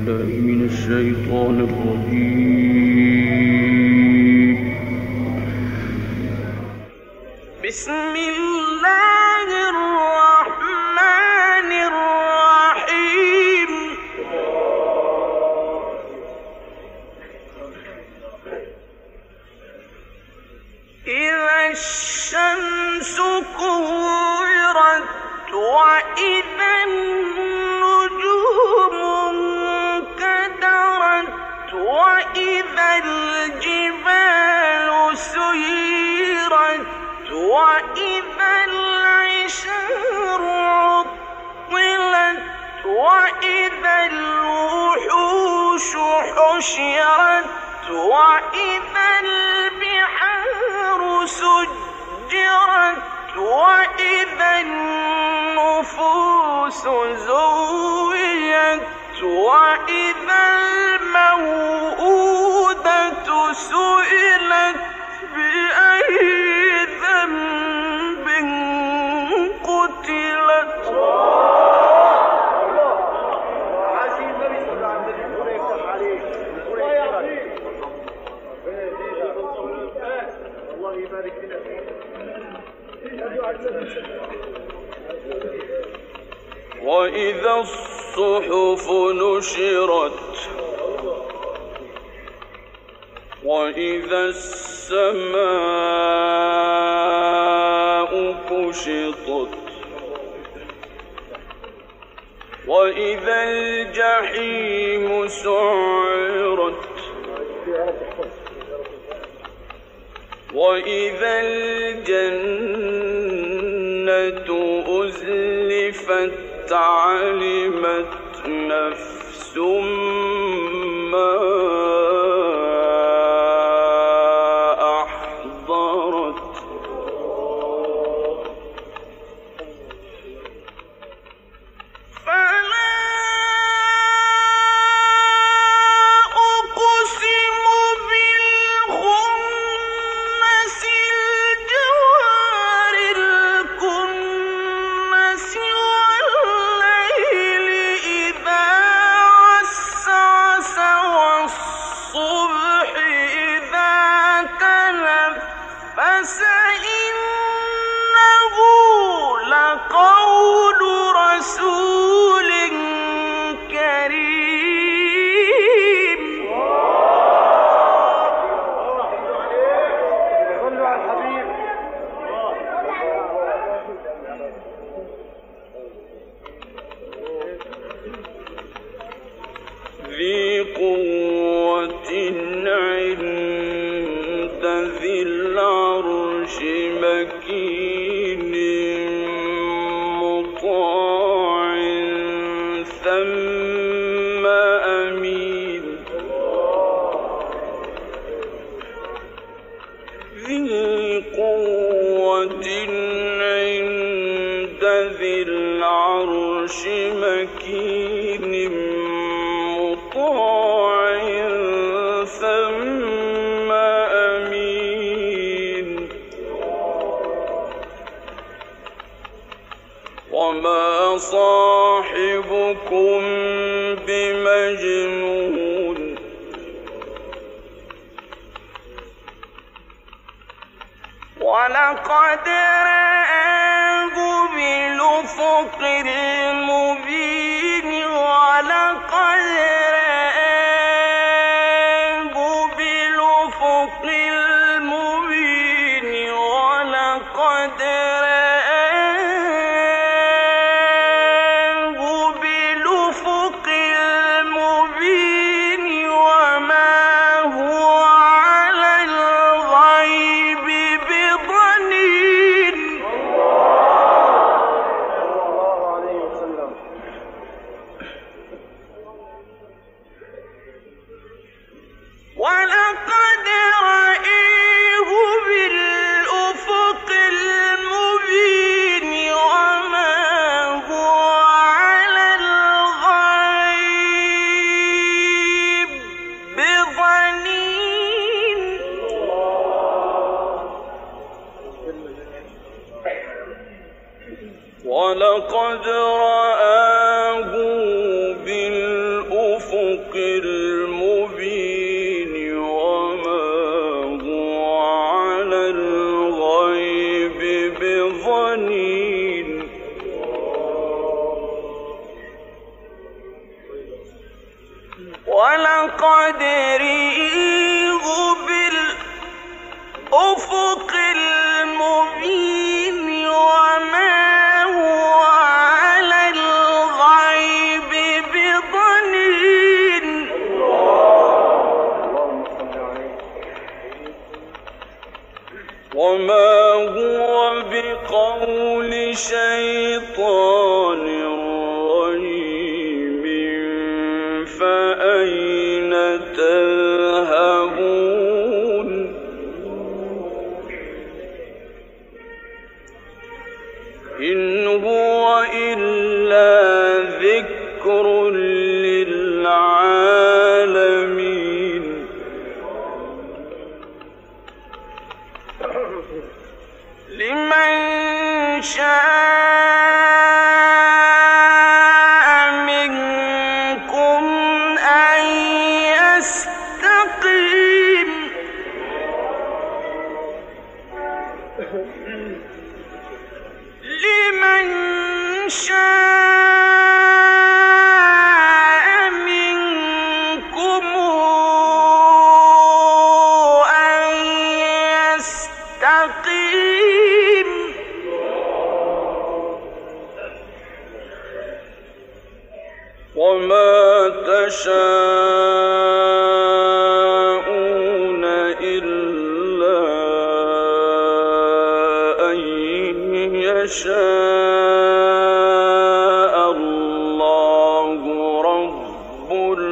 بالله من الشيطان الرجيم. بسم الله الرحمن الرحيم. إذا الشمس كورت وإذا النجوم انكدرت وإذا الجبال سيرت وإذا العشار عطلت وإذا الوحوش حشرت وإذا البحار سجرت وإذا النفوس زوجت وإذا الموءودة سئلت بأي ذنب قتلت. وإذا الصحف نشرت وإذا السماء كشطت وإذا الجحيم سعرت وإذا الجنة أزلفت علمت نفس ما أحضرت. ذي قوة عند ذي العرش مكين مطاع ثم أمين. ذي قوة عند ذي العرش مكين مطاع ثم أمين. وما صاحبكم بمجنون ولقد رآه بالأفق المبين ولقد رآه بالأفق المبين ولقد رآه بالأفق المبين وما هو على الغيب بضنين. ولقد رآه بالأفق المبين وما هو على الغيب بضنين. ولقد رآه بالأفق المبين وما هو على الغيب بضنين ولقد رئيه بالأفق المبين وما هو على الغيب بضنين وما هو بقول شيطان رجيم فأين تذهبون إن هو إلا ذكر للعالمين لمن شاء منكم أن يستقيم لمن شاء منكم أن يستقيم وما تشاءون إلا أن يشاء الله رب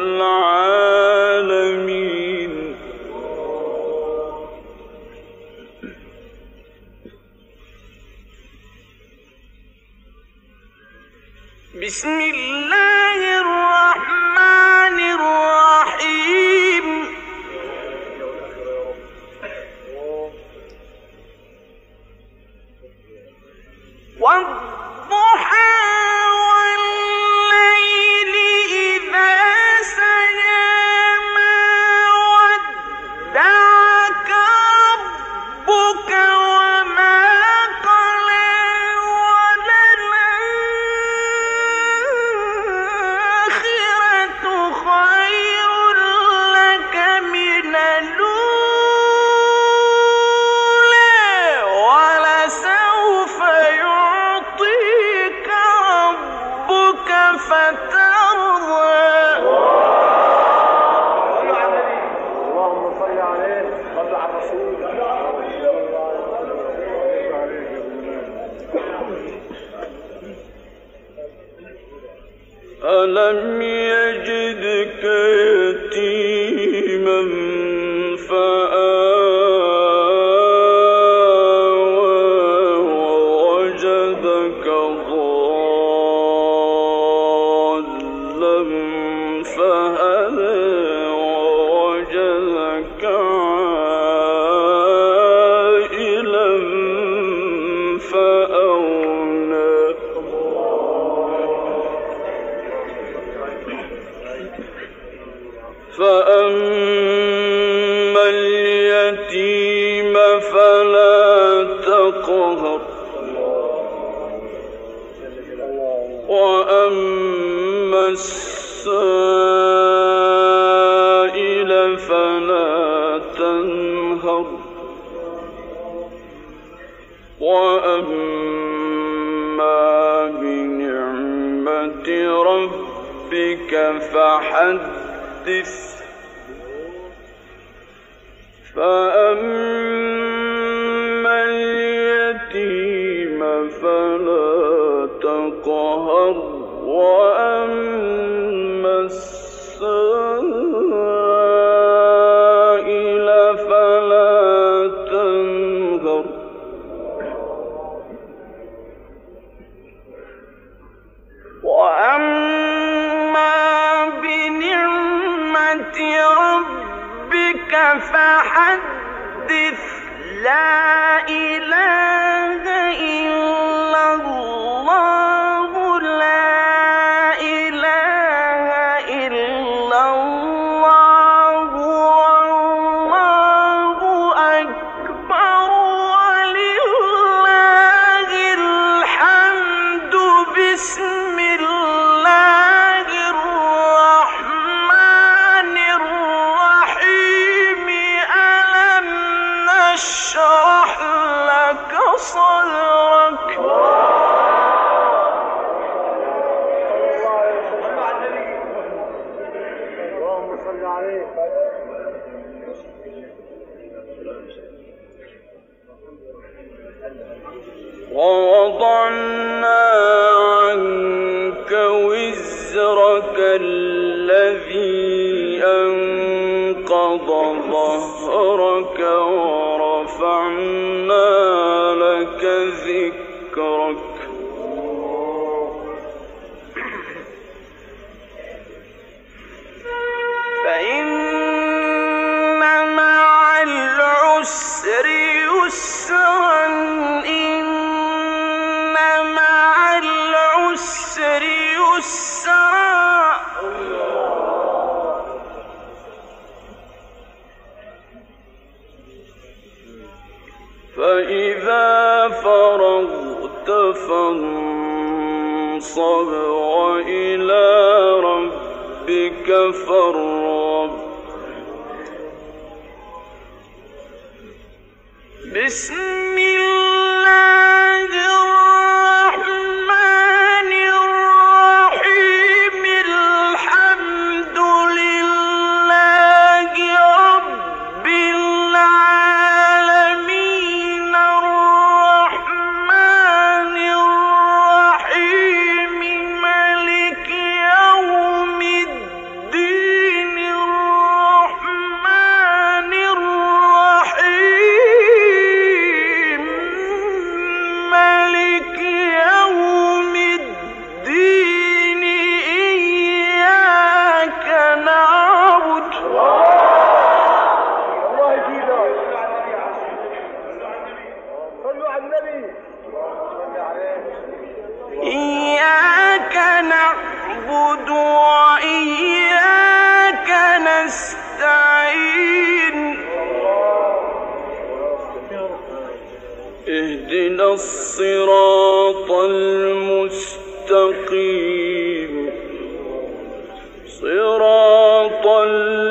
العالمين بسم الله الرحمن الرحيم والضحى والليل إذا سجى ما ودعك ربك وما قلى وللآخرة خير لك من الأولى ولسوف يعطيك ربك فترضى اللهم صل عليه صل على الرسول ألم يجدك يتيما فآوى ووجدك ضالا فهدى ووجدك عائلا فأغنى فأما اليتيم فلا تقهر وأما السائل فلا تنهر وأما بنعمة ربك فحدث فأما اليتيم فلا تقهر وأما السائل فلا تنهر وأما بنعمة ربك فحدث لا إله إلا الله لا إله إلا إلا الله والله أكبر ولله الحمد بسم الله الرحمن الرحيم ألم نشرح لك صدرك اللهم صل عليه. ووضعنا عنك وزرك الذي أنقض ظهرك ورفعنا لك ذكرك فإن مع العسر يسرا إن مع العسر يسرا فإذا فرغت فانصب وإلى ربك فارغب بسم الله الرحمن الرحيم الحمد لله رب العالمين الرحمن الرحيم مالك يوم الدين الرحمن الرحيم مالك يوم الدين إياك نعبد الله يزيدك. صلوا على النبي. صل عليه. إياك نعبد وإياك نستعين اهدنا الصراط المستقيم صراط